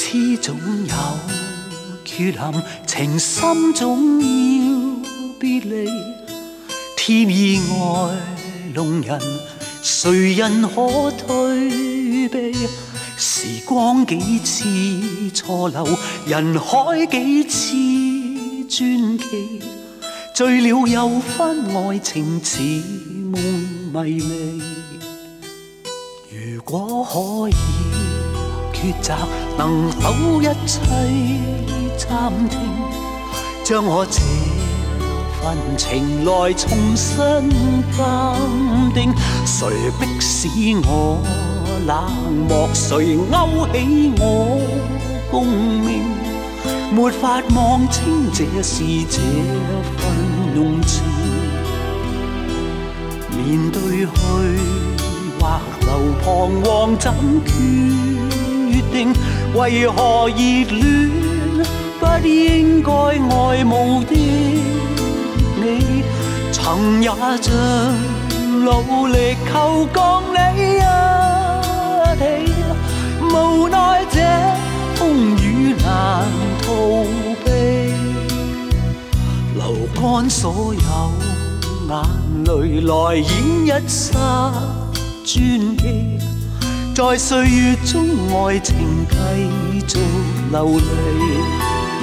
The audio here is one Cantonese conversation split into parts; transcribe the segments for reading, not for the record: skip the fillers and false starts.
始總有缺陷，情深總要別離。天意愛弄人，誰人可退避？時光幾次錯漏，人海幾次傳奇，醉了又分愛情似夢迷離。如果可以抉擇，能否一切暫停，將我這份情來重新鑑定？誰迫使我冷漠，誰勾起我共鳴？沒法望清這是這份濃情，面對去或留彷徨怎決定？為何熱戀不應該愛慕的你，曾也像努力求共你一起，無奈這風雨難逃避，流乾所有眼淚來演一剎傳奇，在歲月中愛情繼續流離。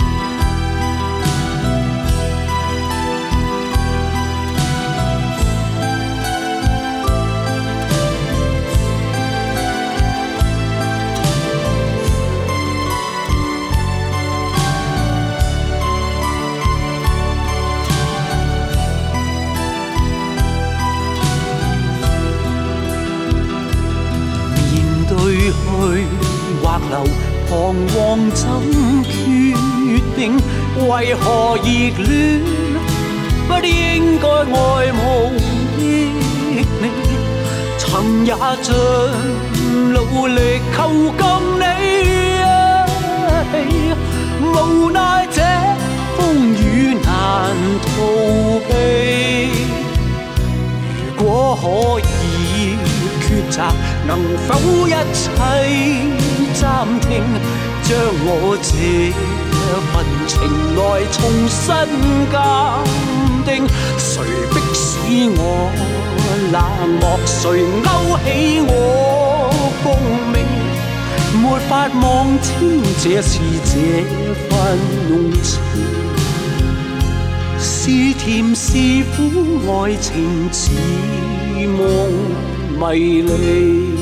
或留彷徨怎決定？為何熱戀不應該愛慕的你，曾也像努力求共你一起，無奈這風雨難逃避。如果可以抉擇，能否一切暫停，將我這份情來重新鑑定？誰迫使我冷漠，誰勾起我共鳴？沒法望清這是這份濃情，是甜是苦，愛情似夢迷離。